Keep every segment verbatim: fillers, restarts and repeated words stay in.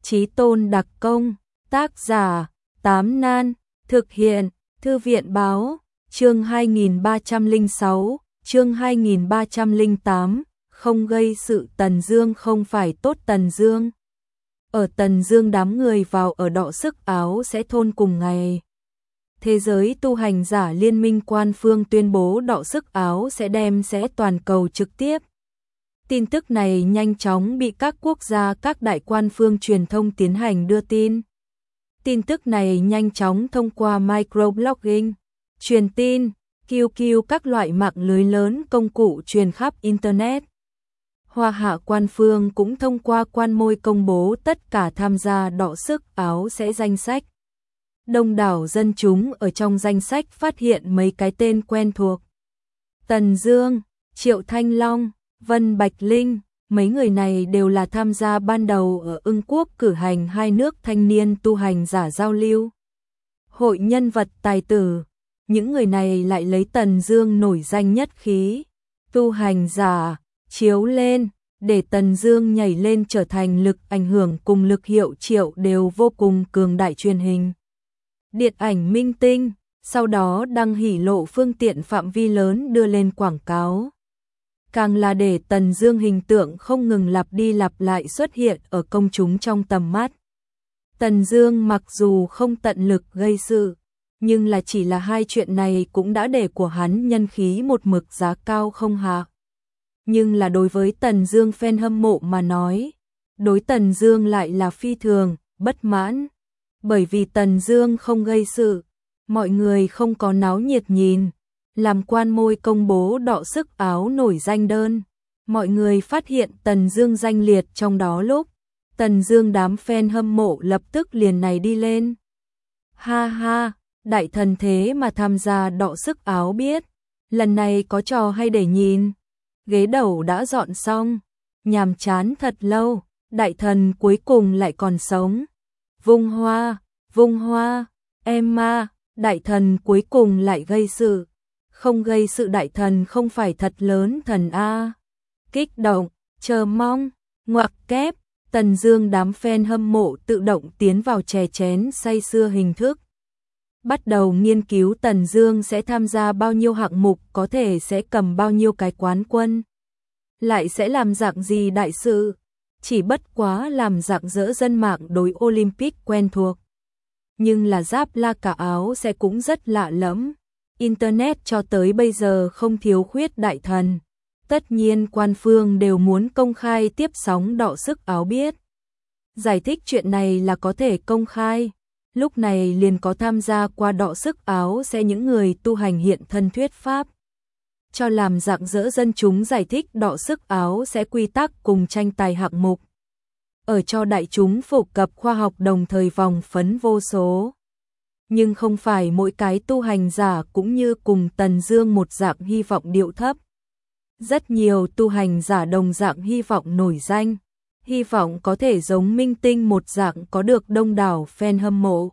Chí Tôn đặc công, tác giả, Tám Nan, thực hiện, Thư viện báo, chương hai nghìn ba trăm lẻ sáu, chương hai nghìn ba trăm lẻ tám, không gây sự. Tần Dương không phải tốt. Tần Dương ở Tần Dương đám người vào ở đọ sức áo sẽ thôn cùng ngày. Thế giới tu hành giả liên minh quan phương tuyên bố đọ sức áo sẽ đem sẽ toàn cầu trực tiếp. Tin tức này nhanh chóng bị các quốc gia, các đại quan phương truyền thông tiến hành đưa tin. Tin tức này nhanh chóng thông qua microblogging, truyền tin, Q Q, các loại mạng lưới lớn, công cụ truyền khắp Internet. Hoa Hạ quan phương cũng thông qua quan môi công bố tất cả tham gia đọ sức áo sẽ danh sách. Đông đảo dân chúng ở trong danh sách phát hiện mấy cái tên quen thuộc. Tần Dương, Triệu Thanh Long, Vân Bạch Linh, mấy người này đều là tham gia ban đầu ở Ưng Quốc cử hành hai nước thanh niên tu hành giả giao lưu. Hội nhân vật tài tử, những người này lại lấy Tần Dương nổi danh nhất khí, tu hành giả, chiếu lên, để Tần Dương nhảy lên trở thành lực ảnh hưởng cùng lực hiệu triệu đều vô cùng cường đại truyền hình. Điện ảnh minh tinh, sau đó đăng hỉ lộ phương tiện phạm vi lớn đưa lên quảng cáo. Càng là để Tần Dương hình tượng không ngừng lặp đi lặp lại xuất hiện ở công chúng trong tầm mắt. Tần Dương mặc dù không tận lực gây sự, nhưng là chỉ là hai chuyện này cũng đã để của hắn nhân khí một mực giá cao không hạ. Nhưng là đối với Tần Dương fan hâm mộ mà nói, đối Tần Dương lại là phi thường bất mãn, bởi vì Tần Dương không gây sự, mọi người không có náo nhiệt nhìn. Làm quan môi công bố đọ sức áo nổi danh đơn, mọi người phát hiện Tần Dương danh liệt trong đó lúc, Tần Dương đám fan hâm mộ lập tức liền này đi lên. Ha ha, đại thần thế mà tham gia đọ sức áo biết, lần này có trò hay để nhìn. Ghế đầu đã dọn xong, nhàm chán thật lâu, đại thần cuối cùng lại còn sống. Vung hoa, vung hoa, Emma, đại thần cuối cùng lại gây sự. Không gây sự, đại thần không phải thật lớn thần a. Kích động, chờ mong, ngoặc kép, Tần Dương đám fan hâm mộ tự động tiến vào chè chén say sưa hình thức. Bắt đầu nghiên cứu Tần Dương sẽ tham gia bao nhiêu hạng mục, có thể sẽ cầm bao nhiêu cái quán quân, lại sẽ làm dạng gì đại sự, chỉ bất quá làm dạng dỡ dân mạng đối Olympic quen thuộc. Nhưng là giáp la cả áo sẽ cũng rất lạ lẫm. Internet cho tới bây giờ không thiếu khuyết đại thần. Tất nhiên quan phương đều muốn công khai tiếp sóng đọ sức áo biết. Giải thích chuyện này là có thể công khai. Lúc này liền có tham gia qua đọ sức áo sẽ những người tu hành hiện thân thuyết pháp. Cho làm dạng dỡ dân chúng giải thích đọ sức áo sẽ quy tắc cùng tranh tài hạng mục. Ở cho đại chúng phổ cập khoa học đồng thời vòng phấn vô số. Nhưng không phải mỗi cái tu hành giả cũng như cùng Tần Dương một dạng hy vọng điệu thấp. Rất nhiều tu hành giả đồng dạng hy vọng nổi danh, hy vọng có thể giống minh tinh một dạng có được đông đảo fan hâm mộ,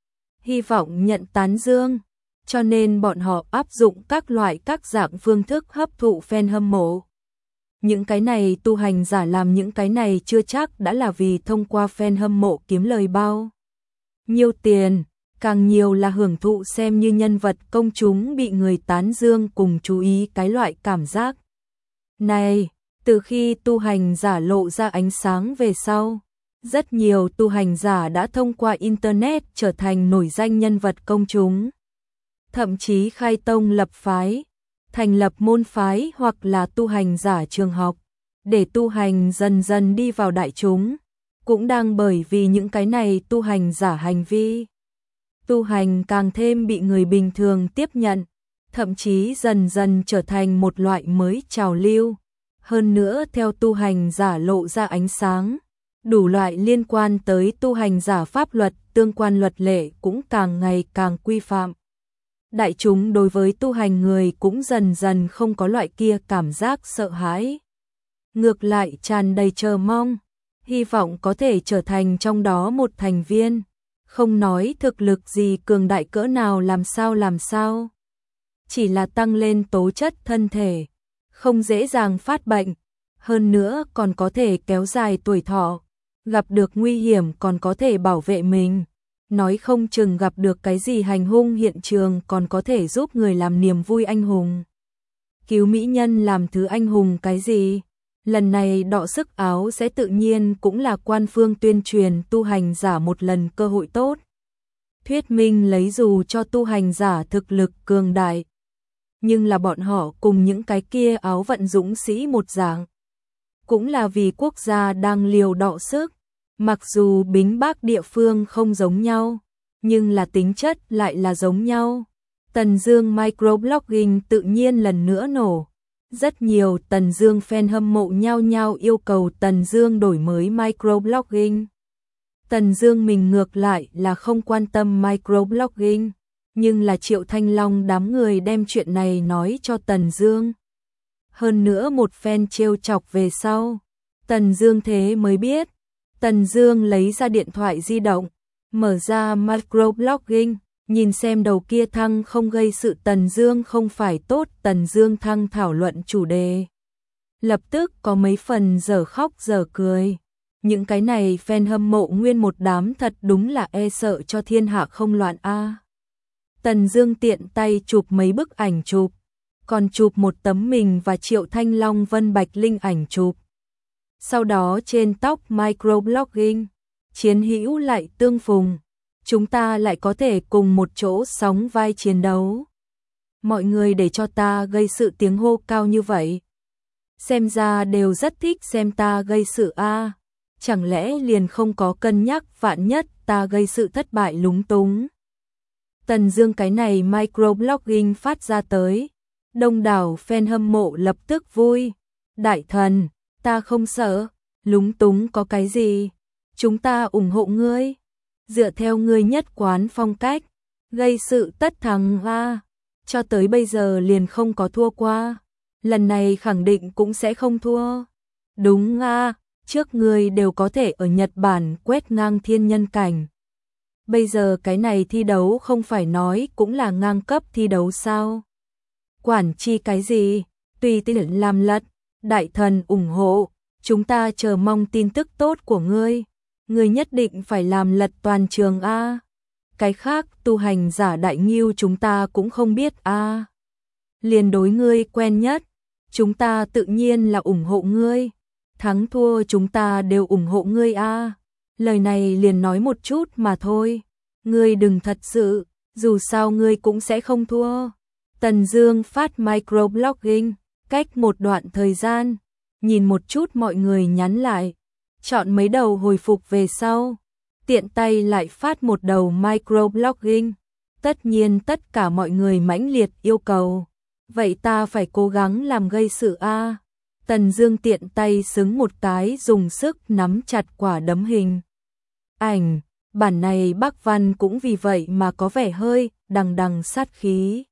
hy vọng nhận tán dương, cho nên bọn họ áp dụng các loại các dạng phương thức hấp thụ fan hâm mộ. Những cái này tu hành giả làm những cái này chưa chắc đã là vì thông qua fan hâm mộ kiếm lời bao nhiêu tiền. Càng nhiều là hưởng thụ xem như nhân vật công chúng bị người tán dương cùng chú ý cái loại cảm giác này. Từ khi tu hành giả lộ ra ánh sáng về sau, rất nhiều tu hành giả đã thông qua Internet trở thành nổi danh nhân vật công chúng. Thậm chí khai tông lập phái, thành lập môn phái hoặc là tu hành giả trường học, để tu hành dần dần đi vào đại chúng. Cũng đang bởi vì những cái này tu hành giả hành vi tu hành càng thêm bị người bình thường tiếp nhận, thậm chí dần dần trở thành một loại mới trào lưu. Hơn nữa theo tu hành giả lộ ra ánh sáng, đủ loại liên quan tới tu hành giả pháp luật, tương quan luật lệ cũng càng ngày càng quy phạm. Đại chúng đối với tu hành người cũng dần dần không có loại kia cảm giác sợ hãi. Ngược lại tràn đầy chờ mong, hy vọng có thể trở thành trong đó một thành viên. Không nói thực lực gì cường đại cỡ nào làm sao làm sao. Chỉ là tăng lên tố chất thân thể, không dễ dàng phát bệnh, hơn nữa còn có thể kéo dài tuổi thọ. gặp được nguy hiểm còn có thể bảo vệ mình, nói không chừng gặp được cái gì hành hung hiện trường còn có thể giúp người làm niềm vui anh hùng. Cứu mỹ nhân làm thứ anh hùng cái gì? Lần này đọ sức áo sẽ tự nhiên cũng là quan phương tuyên truyền tu hành giả một lần cơ hội tốt. Thuyết minh lấy dù cho tu hành giả thực lực cường đại, nhưng là bọn họ cùng những cái kia áo vận dũng sĩ một dạng. Cũng là vì quốc gia đang liều đọ sức, mặc dù bính bác địa phương không giống nhau, nhưng là tính chất lại là giống nhau. Tần Dương microblogging tự nhiên lần nữa nổ. Rất nhiều Tần Dương fan hâm mộ nhau nhau yêu cầu Tần Dương đổi mới microblogging. Tần Dương mình ngược lại là không quan tâm microblogging, nhưng là Triệu Thanh Long đám người đem chuyện này nói cho Tần Dương. Hơn nữa một fan trêu chọc về sau, Tần Dương thế mới biết. Tần Dương lấy ra điện thoại di động, mở ra microblogging, nhìn xem đầu kia thăng không gây sự Tần Dương không phải tốt, Tần Dương thăng thảo luận chủ đề. Lập tức có mấy phần dở khóc dở cười. Những cái này fan hâm mộ nguyên một đám thật đúng là e sợ cho thiên hạ không loạn a. À. Tần Dương tiện tay chụp mấy bức ảnh chụp, còn chụp một tấm mình và Triệu Thanh Long Vân Bạch Linh ảnh chụp. Sau đó trên tóc microblogging, chiến hữu lại tương phùng, chúng ta lại có thể cùng một chỗ sóng vai chiến đấu. Mọi người để cho ta gây sự tiếng hô cao như vậy. Xem ra đều rất thích xem ta gây sự a. À. Chẳng lẽ liền không có cân nhắc vạn nhất ta gây sự thất bại lúng túng. Tần Dương cái này microblogging phát ra tới, đông đảo fan hâm mộ lập tức vui. Đại thần, ta không sợ, lúng túng có cái gì, chúng ta ủng hộ ngươi. Dựa theo ngươi nhất quán phong cách, gây sự tất thắng a, cho tới bây giờ liền không có thua qua, lần này khẳng định cũng sẽ không thua. Đúng a, trước ngươi đều có thể ở Nhật Bản quét ngang thiên nhân cảnh. Bây giờ cái này thi đấu không phải nói cũng là ngang cấp thi đấu sao? Quản chi cái gì, tùy tiện làm lật, đại thần ủng hộ, chúng ta chờ mong tin tức tốt của ngươi. Ngươi nhất định phải làm lật toàn trường a. Cái khác tu hành giả đại nghiêu chúng ta cũng không biết a. Liền đối ngươi quen nhất, chúng ta tự nhiên là ủng hộ ngươi. Thắng thua chúng ta đều ủng hộ ngươi a. Lời này liền nói một chút mà thôi. Ngươi đừng thật sự, dù sao ngươi cũng sẽ không thua. Tần Dương phát microblogging, cách một đoạn thời gian, nhìn một chút mọi người nhắn lại, chọn mấy đầu hồi phục về sau, tiện tay lại phát một đầu microblogging. Tất nhiên tất cả mọi người mãnh liệt yêu cầu, vậy ta phải cố gắng làm gây sự a. Tần Dương tiện tay xứng một cái dùng sức nắm chặt quả đấm hình ảnh, bản này Bắc Văn cũng vì vậy mà có vẻ hơi đằng đằng sát khí.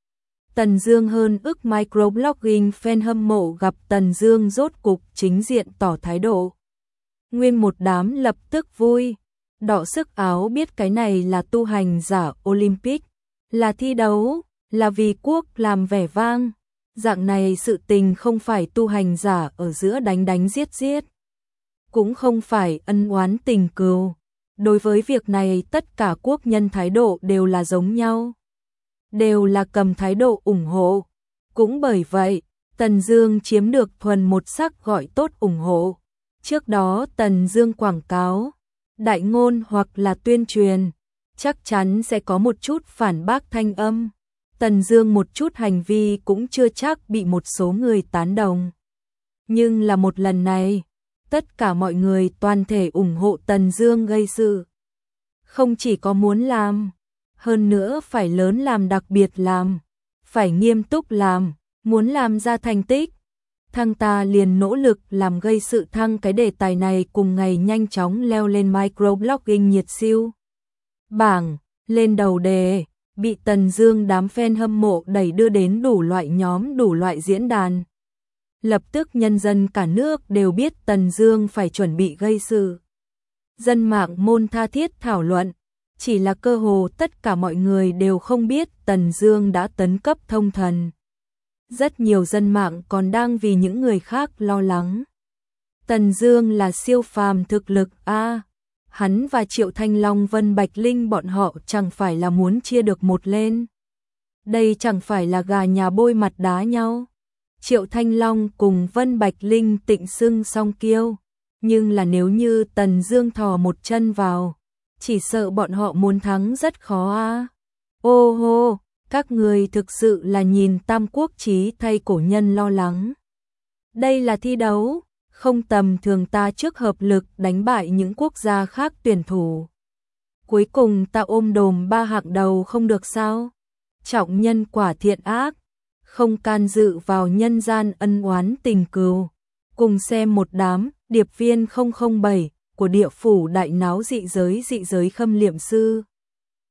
Tần Dương hơn ức microblogging fan hâm mộ gặp Tần Dương rốt cục chính diện tỏ thái độ. Nguyên một đám lập tức vui, đọ sức áo biết cái này là tu hành giả Olympic, là thi đấu, là vì quốc làm vẻ vang. Dạng này sự tình không phải tu hành giả ở giữa đánh đánh giết giết, cũng không phải ân oán tình cừu. Đối với việc này tất cả quốc nhân thái độ đều là giống nhau, đều là cầm thái độ ủng hộ. Cũng bởi vậy, Tần Dương chiếm được thuần một sắc gọi tốt ủng hộ. Trước đó Tần Dương quảng cáo, đại ngôn hoặc là tuyên truyền, chắc chắn sẽ có một chút phản bác thanh âm. Tần Dương một chút hành vi cũng chưa chắc bị một số người tán đồng. Nhưng là một lần này, tất cả mọi người toàn thể ủng hộ Tần Dương gây sự. Không chỉ có muốn làm, hơn nữa phải lớn làm đặc biệt làm, phải nghiêm túc làm, muốn làm ra thành tích. Thăng ta liền nỗ lực làm gây sự thăng cái đề tài này cùng ngày nhanh chóng leo lên microblogging nhiệt siêu bảng, lên đầu đề, bị Tần Dương đám fan hâm mộ đẩy đưa đến đủ loại nhóm đủ loại diễn đàn. Lập tức nhân dân cả nước đều biết Tần Dương phải chuẩn bị gây sự. Dân mạng môn tha thiết thảo luận, chỉ là cơ hồ tất cả mọi người đều không biết Tần Dương đã tấn cấp thông thần. Rất nhiều dân mạng còn đang vì những người khác lo lắng. Tần Dương là siêu phàm thực lực a. Hắn và Triệu Thanh Long, Vân Bạch Linh bọn họ chẳng phải là muốn chia được một lên. Đây chẳng phải là gà nhà bôi mặt đá nhau. Triệu Thanh Long cùng Vân Bạch Linh tịnh xưng song kiêu, nhưng là nếu như Tần Dương thò một chân vào, chỉ sợ bọn họ muốn thắng rất khó a. Ô hô, các người thực sự là nhìn Tam Quốc chí thay cổ nhân lo lắng. Đây là thi đấu, không tầm thường, ta trước hợp lực đánh bại những quốc gia khác tuyển thủ. Cuối cùng ta ôm đồm ba hạng đầu không được sao? Trọng nhân quả thiện ác, không can dự vào nhân gian ân oán tình cừu. Cùng xem một đám điệp viên không không bảy của địa phủ đại náo dị giới dị giới Khâm Liệm Sư.